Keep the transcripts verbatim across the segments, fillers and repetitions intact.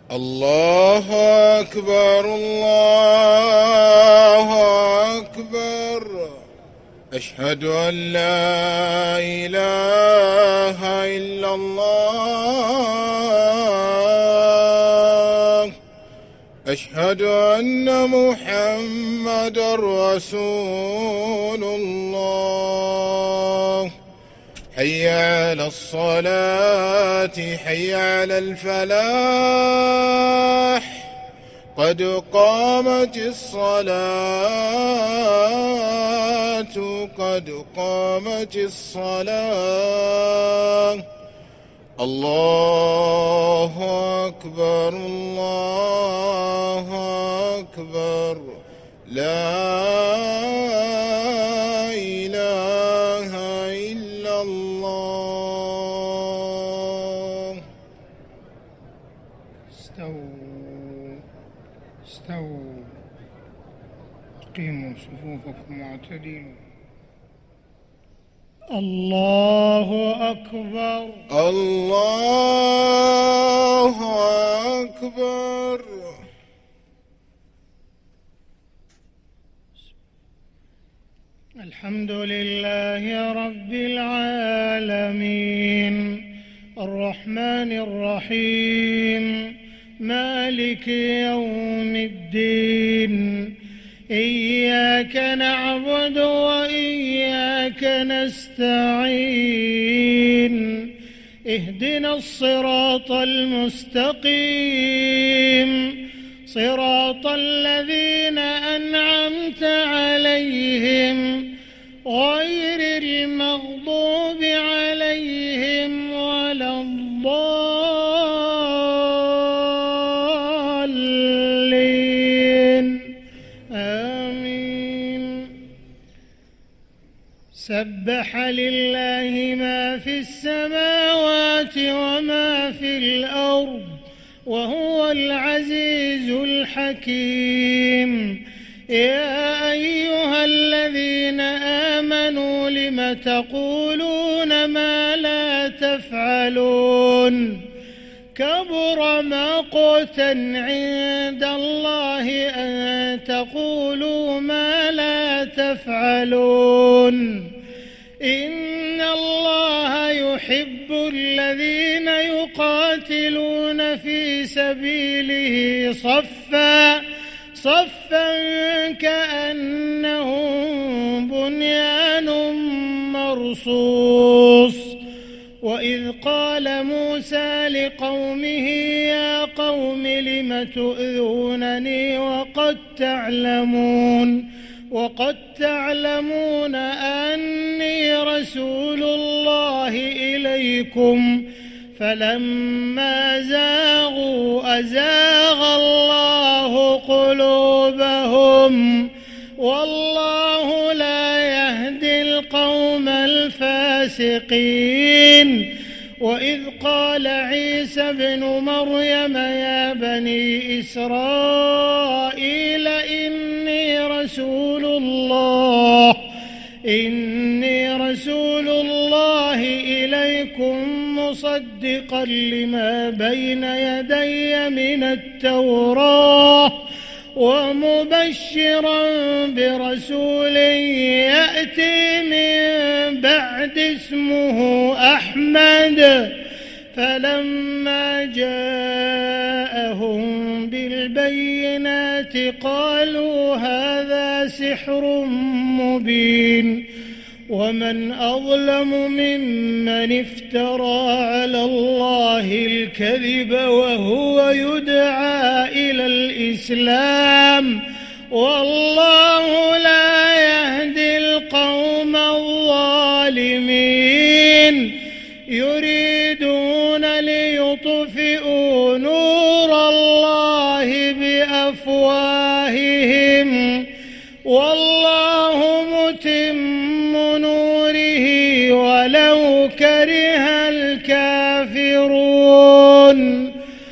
الله أكبر الله أكبر. أشهد أن لا إله إلا الله. أشهد أن محمدًا رسول الله. حي على الصلاة حي على الفلاح. قد قامت الصلاة قد قامت الصلاة. الله أكبر الله أكبر. لا إله إلا الله. استووا استووا أقيموا صفوفكم واعتدلوا. الله أكبر الله أكبر. الحمد لله رب العالمين الرحمن الرحيم مالك يوم الدين. إياك نعبد وإياك نستعين. اهدنا الصراط المستقيم صراط الذين أنعمت عليهم غير المغضوب عليهم ولا الضالين. آمين. سبح لله ما في السماوات وما في الأرض وهو العزيز الحكيم. يا أيها الذين آمنوا لم تقولون ما لا تفعلون. كبر مقتا عند الله أن تقولوا ما لا تفعلون. إن الله يحب الذين يقاتلون في سبيله صفا صفا كأنهم بنيان مرصوص. وإذ قال موسى لقومه يا قوم لم تؤذونني وقد تعلمون وقد تعلمون أني رسول الله إليكم فلما زاغوا أزاغ الله قلوبهم والله لا يهدي القوم الفاسقين. وإذ قال عيسى ابن مريم يا بني إسرائيل إني رسول الله إني رسول الله إليكم مصدقا لما بين يدي من التوراة ومبشرا برسول يأتي من بعد اسمه أحمد. فلما جاءهم بالبينات قالوا هذا سحر مبين. ومن أظلم ممن افترى على الله الكذب وهو يدعى إلى الإسلام والله لا يهدي القوم الظالمين. يريدون ليطفئوا نور الله بأفواههم والله متم نوره ولو كره الكافرون.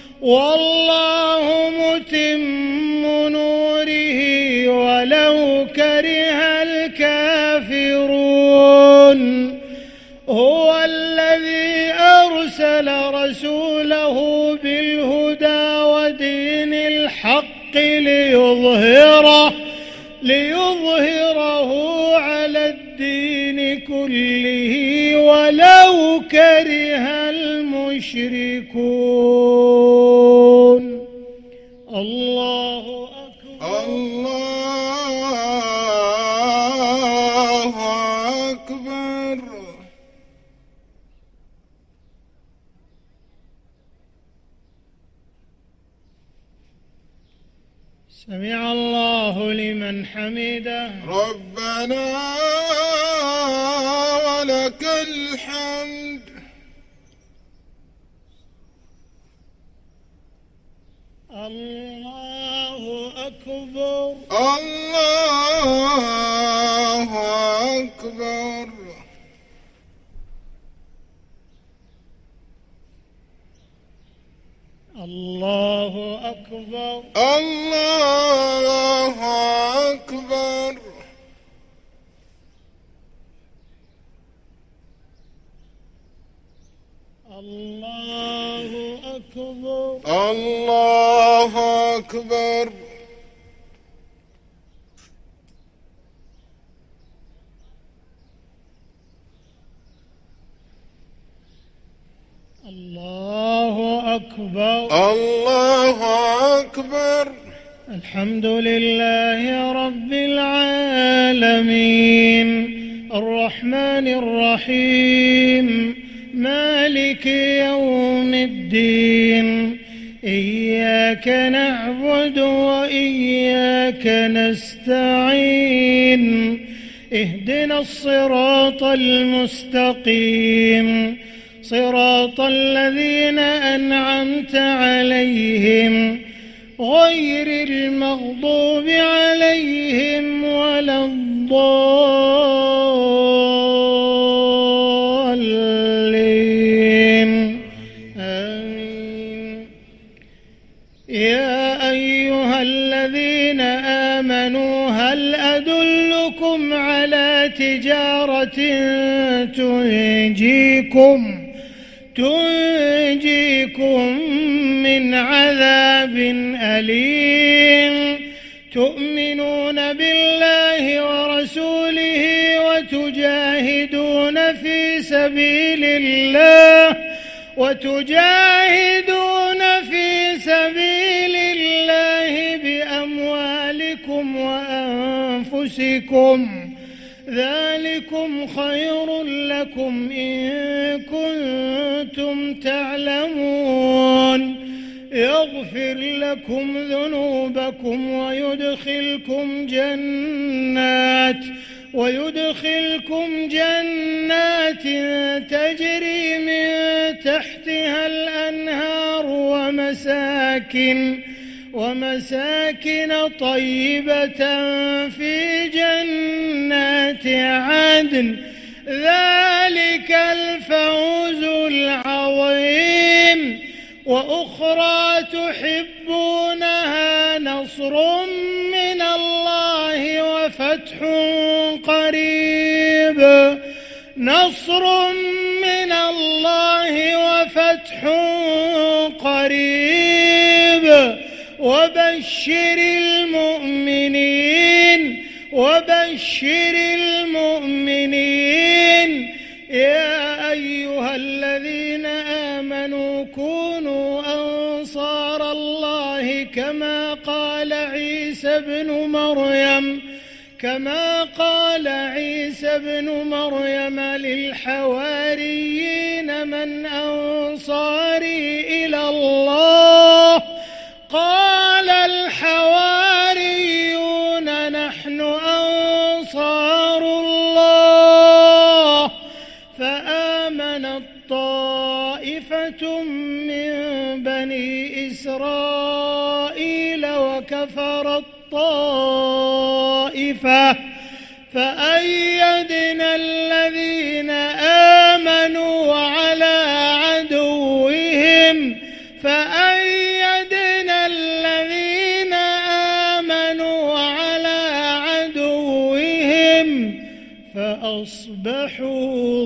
والله متم نوره ولو كره الكافرون. هو الذي أرسل رسوله بالهدى كره المشركون. الله أكبر. الله أكبر. سمع الله لمن حمده. ربنا ولك الحمد. الله أكبر. الله أكبر. الله أكبر. الله أكبر. الله أكبر. الله أكبر. الله أكبر. الله أكبر. الحمد لله رب العالمين الرحمن الرحيم مالك يوم الدين إياك نعبد وإياك نستعين اهدنا الصراط المستقيم صراط الذين أنعمت عليهم غير المغضوب عليهم ولا الضالين آمين. يا أيها الذين آمنوا هل أدلكم على تجارة تنجيكم تنجيكم من عذاب أليم تؤمنون بالله ورسوله وتجاهدون في سبيل الله وتجاهدون في سبيل الله بأموالكم وأنفسكم ذلكم خير لكم إن كنتم تعلمون يغفر لكم ذنوبكم ويدخلكم جنات ويدخلكم جنات تجري من تحتها الأنهار ومساكن ومساكن طيبة في جنات عدن ذلك الفوز العظيم. وأخرى تحبونها نصر من الله وفتح قريب نصر من الله وفتح قريب وبشر المؤمنين وبشر المؤمنين. يا أيها الذين آمنوا كونوا أنصار الله كما قال عيسى ابن مريم كما قال عيسى ابن مريم للحواريين من أنصاري إلى الله قال الحواريون نحن أنصار الله فآمنت طائفة من بني إسرائيل وكفرت طائفة فأيدنا الذين آمنوا على عدوهم فأيدنا الذين آمنوا على عدوهم فأصبحوا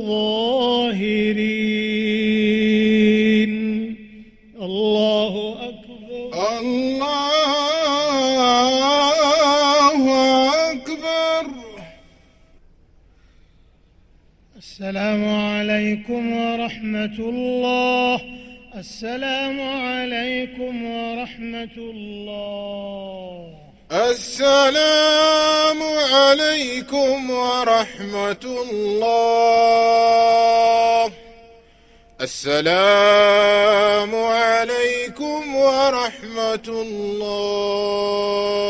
ظاهرين. الله أكبر. الله أكبر. السلام عليكم ورحمة الله. السلام عليكم ورحمة الله. السلام عليكم ورحمة الله. السلام عليكم ورحمة الله.